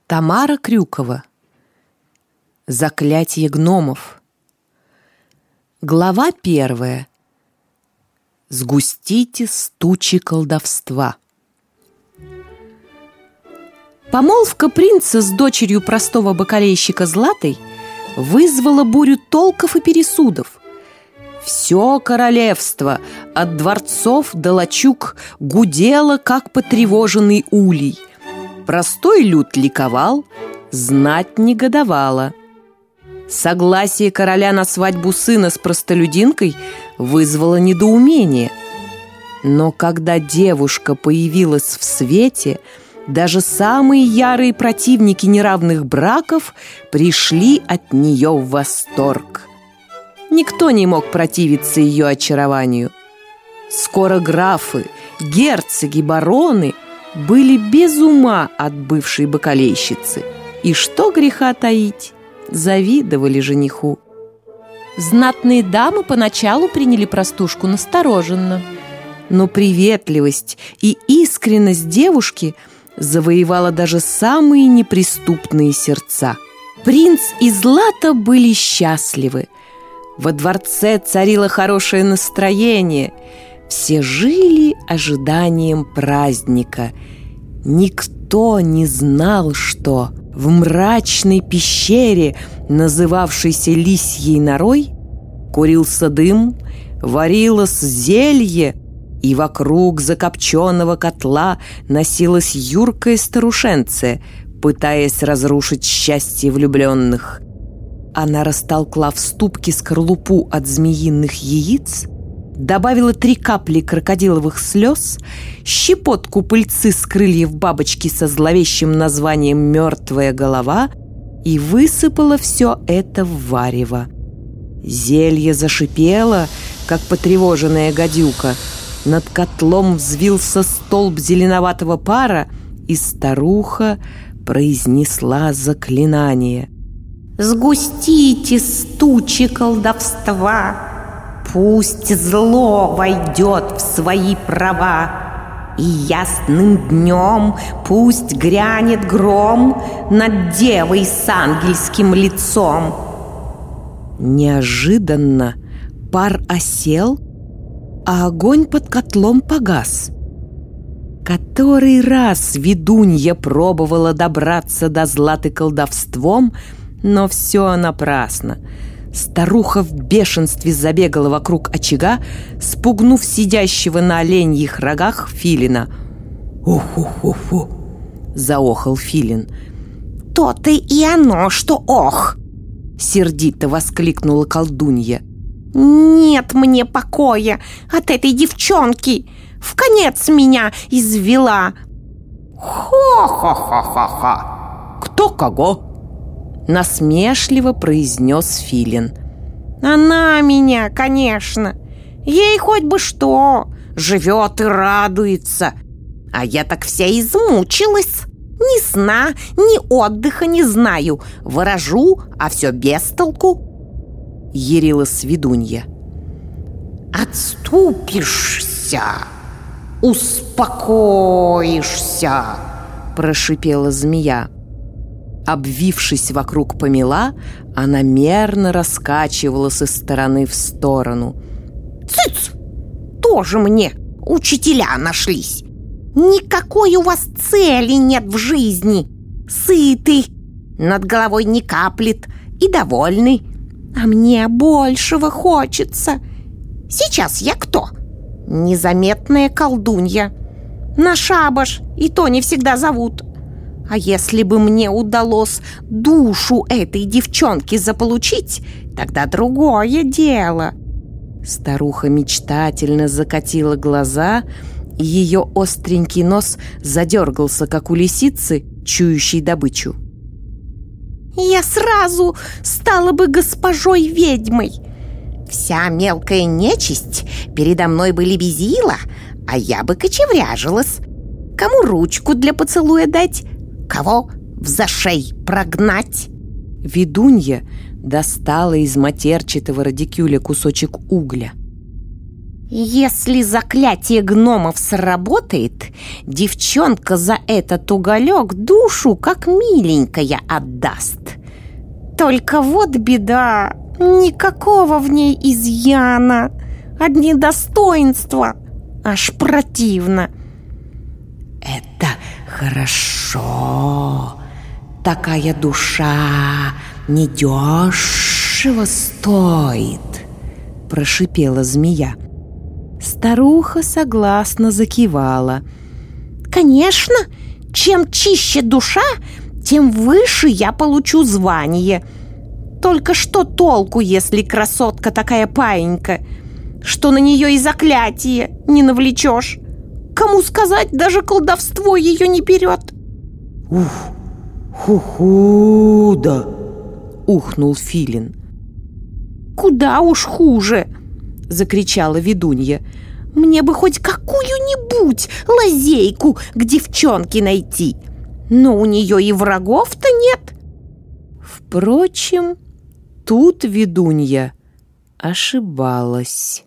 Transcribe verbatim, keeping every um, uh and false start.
Тамара Крюкова. Заклятие гномов. Глава первая. Сгустите стучи колдовства. Помолвка принца с дочерью простого бакалейщика Златой вызвала бурю толков и пересудов. Все королевство, от дворцов до лачуг, гудело, как потревоженный улей. Простой люд ликовал, знать негодовала. Согласие короля на свадьбу сына с простолюдинкой вызвало недоумение. Но когда девушка появилась в свете, даже самые ярые противники неравных браков пришли от нее в восторг. Никто не мог противиться ее очарованию. Скоро графы, герцоги, бароны были без ума от бывшей бакалейщицы. И что греха таить, завидовали жениху. Знатные дамы поначалу приняли простушку настороженно, но приветливость и искренность девушки завоевала даже самые неприступные сердца. Принц и Злата были счастливы. Во дворце царило хорошее настроение. Все жили ожиданием праздника. Никто не знал, что в мрачной пещере, называвшейся Лисьей норой, курился дым, варилось зелье, и вокруг закопченного котла носилась юркая старушенция, пытаясь разрушить счастье влюбленных. Она растолкла в ступке скорлупу от змеиных яиц, добавила три капли крокодиловых слез, щепотку пыльцы с крыльев бабочки со зловещим названием «Мертвая голова» и высыпала все это в варево. Зелье зашипело, как потревоженная гадюка. Над котлом взвился столб зеленоватого пара, и старуха произнесла заклинание. «Сгустите стучи колдовства, пусть зло войдет в свои права, и ясным днем пусть грянет гром над девой с ангельским лицом». Неожиданно пар осел, а огонь под котлом погас. Который раз ведунья пробовала добраться до Златы колдовством, но все напрасно. Старуха в бешенстве забегала вокруг очага, спугнув сидящего на оленьих рогах филина. «Ух-ух-ух-ух!» — заохал филин. «То-то и оно, что ох!» — сердито воскликнула колдунья. «Нет мне покоя от этой девчонки! В конец меня извела!» «Хо-хо-хо-хо-хо! Кто кого?» — насмешливо произнес филин. «Она меня, конечно! Ей хоть бы что! Живет и радуется! А я так вся измучилась! Ни сна, ни отдыха не знаю! Ворожу, а все без толку!» — ярилась ведунья. «Отступишься, успокоишься!» — прошипела змея. Обвившись вокруг помела, она мерно раскачивалась из стороны в сторону. «Цыц! Тоже мне учителя нашлись! Никакой у вас цели нет в жизни! Сытый, над головой не каплет и довольный, а мне большего хочется! Сейчас я кто? Незаметная колдунья. На шабаш и то не всегда зовут. А если бы мне удалось душу этой девчонки заполучить, тогда другое дело». Старуха мечтательно закатила глаза, и ее остренький нос задергался, как у лисицы, чующей добычу. «Я сразу стала бы госпожой ведьмой. Вся мелкая нечисть передо мной бы лебезила, а я бы кочевряжилась. Кому ручку для поцелуя дать, кого в зашей прогнать?» Ведунья достала из матерчатого радикюля кусочек угля. Если заклятие гномов сработает, девчонка за этот уголек душу как миленькая отдаст. Только вот беда, никакого в ней изъяна, одни достоинства, аж противно. Это хорошо. Такая душа недешево стоит, прошипела змея. Старуха согласно закивала. Конечно, чем чище душа, тем выше я получу звание. Только что толку, если красотка такая паинька, что на нее и заклятие не навлечешь? Кому сказать, даже колдовство ее не берет. Ух, ху-худа, ухнул Филин. Куда уж хуже, закричала ведунья. Мне бы хоть какую-нибудь лазейку к девчонке найти. Но у нее и врагов-то нет. Впрочем, тут ведунья ошибалась.